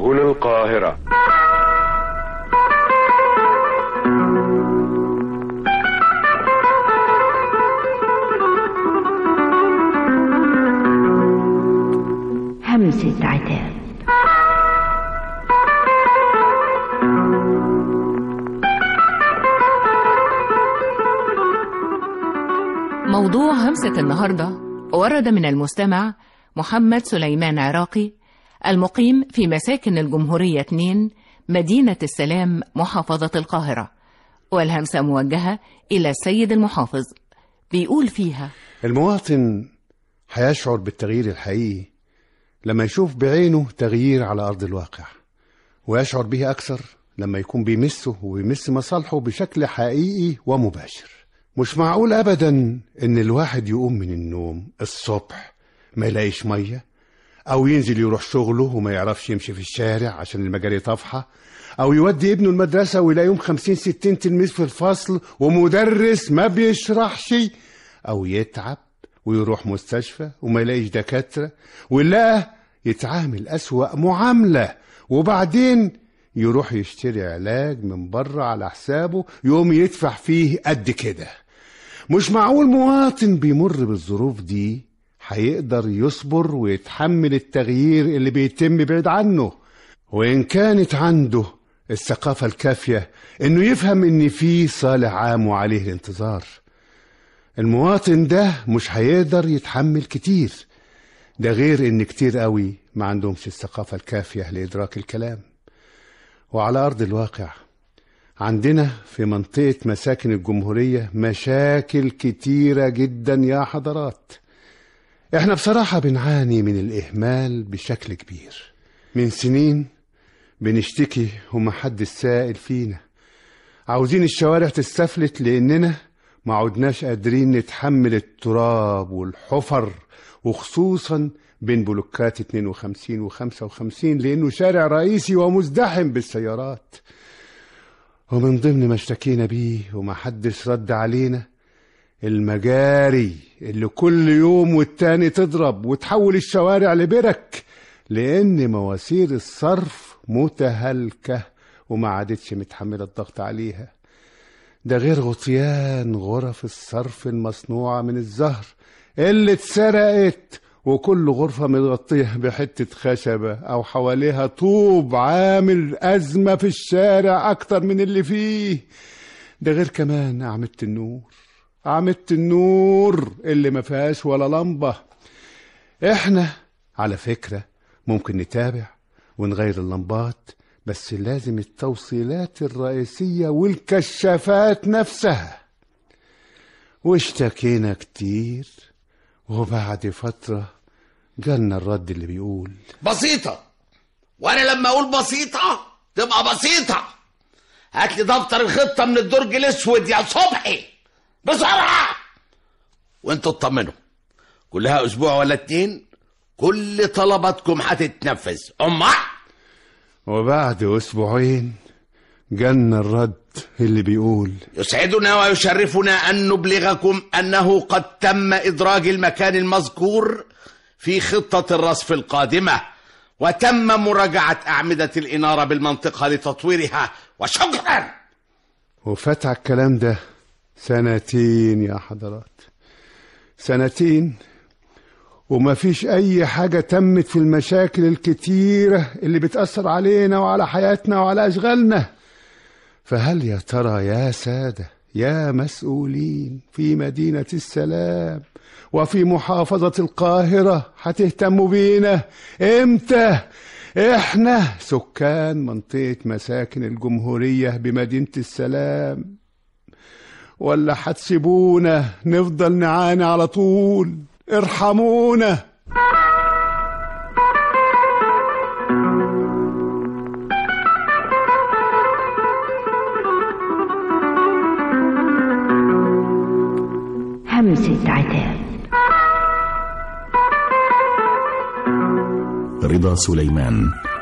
هنا القاهرة. همسة عتاب. موضوع همسة النهاردة ورد من المستمع محمد سليمان عراقي المقيم في مساكن الجمهورية 2 مدينة السلام محافظة القاهرة، والهمسة موجهة إلى السيد المحافظ. بيقول فيها: المواطن هيشعر بالتغيير الحقيقي لما يشوف بعينه تغيير على أرض الواقع، ويشعر به أكثر لما يكون بيمسه ويمس مصالحه بشكل حقيقي ومباشر. مش معقول أبدا إن الواحد يقوم من النوم الصبح ما يلاقيش مية، أو ينزل يروح شغله وما يعرفش يمشي في الشارع عشان المجاري طافحة، أو يودي ابنه المدرسة ويلاقيهم 50-60 تلميذ في الفصل ومدرس ما بيشرحش، أو يتعب ويروح مستشفى وما يلاقيش دكاترة ويلاقيه يتعامل أسوأ معاملة، وبعدين يروح يشتري علاج من بره على حسابه يقوم يدفع فيه قد كده. مش معقول مواطن بيمر بالظروف دي هيقدر يصبر ويتحمل التغيير اللي بيتم بعيد عنه، وإن كانت عنده الثقافة الكافية إنه يفهم إن فيه صالح عام وعليه الانتظار. المواطن ده مش هيقدر يتحمل كتير، ده غير إن كتير قوي ما عندهمش الثقافة الكافية لإدراك الكلام. وعلى أرض الواقع عندنا في منطقة مساكن الجمهورية مشاكل كتيرة جدا يا حضرات. احنا بصراحة بنعاني من الإهمال بشكل كبير. من سنين بنشتكي ومحدش سائل فينا، عاوزين الشوارع تستفلت لأننا ما عدناش قادرين نتحمل التراب والحفر، وخصوصا بين بلوكات 52 و55 لأنه شارع رئيسي ومزدحم بالسيارات. ومن ضمن ما اشتكينا بيه ومحدش رد علينا المجاري اللي كل يوم والتاني تضرب وتحول الشوارع لبرك، لأن مواسير الصرف متهالكة وما عادتش متحملة الضغط عليها. ده غير غطيان غرف الصرف المصنوعة من الزهر اللي اتسرقت، وكل غرفة متغطية بحتة خشبة أو حواليها طوب، عامل أزمة في الشارع أكتر من اللي فيه. ده غير كمان أعمدة النور اللي ما فيهاش ولا لمبة. احنا على فكرة ممكن نتابع ونغير اللمبات، بس لازم التوصيلات الرئيسية والكشافات نفسها. واشتكينا كتير، وبعد فترة جالنا الرد اللي بيقول بسيطة. وانا لما اقول بسيطة تبقى بسيطة. هات لي دفتر الخطة من الدرج الاسود يا صبحي بسرعة، وانتوا اطمنوا كلها اسبوع ولا 2 كل طلباتكم هتتنفذ. وبعد أسبوعين جالنا الرد اللي بيقول يسعدنا ويشرفنا أن نبلغكم أنه قد تم إدراج المكان المذكور في خطة الرصف القادمة، وتم مراجعة أعمدة الإنارة بالمنطقة لتطويرها، وشكرا. وفتح الكلام ده 2 يا حضرات، 2 وما فيش أي حاجة تمت في المشاكل الكتيرة اللي بتأثر علينا وعلى حياتنا وعلى أشغالنا. فهل يا ترى يا سادة يا مسؤولين في مدينة السلام وفي محافظة القاهرة هتهتموا بينا امتى؟ احنا سكان منطقة مساكن الجمهورية بمدينة السلام، ولا هتسيبونا نفضل نعاني على طول؟ ارحمونا. همسة عتاب. رضا سليمان.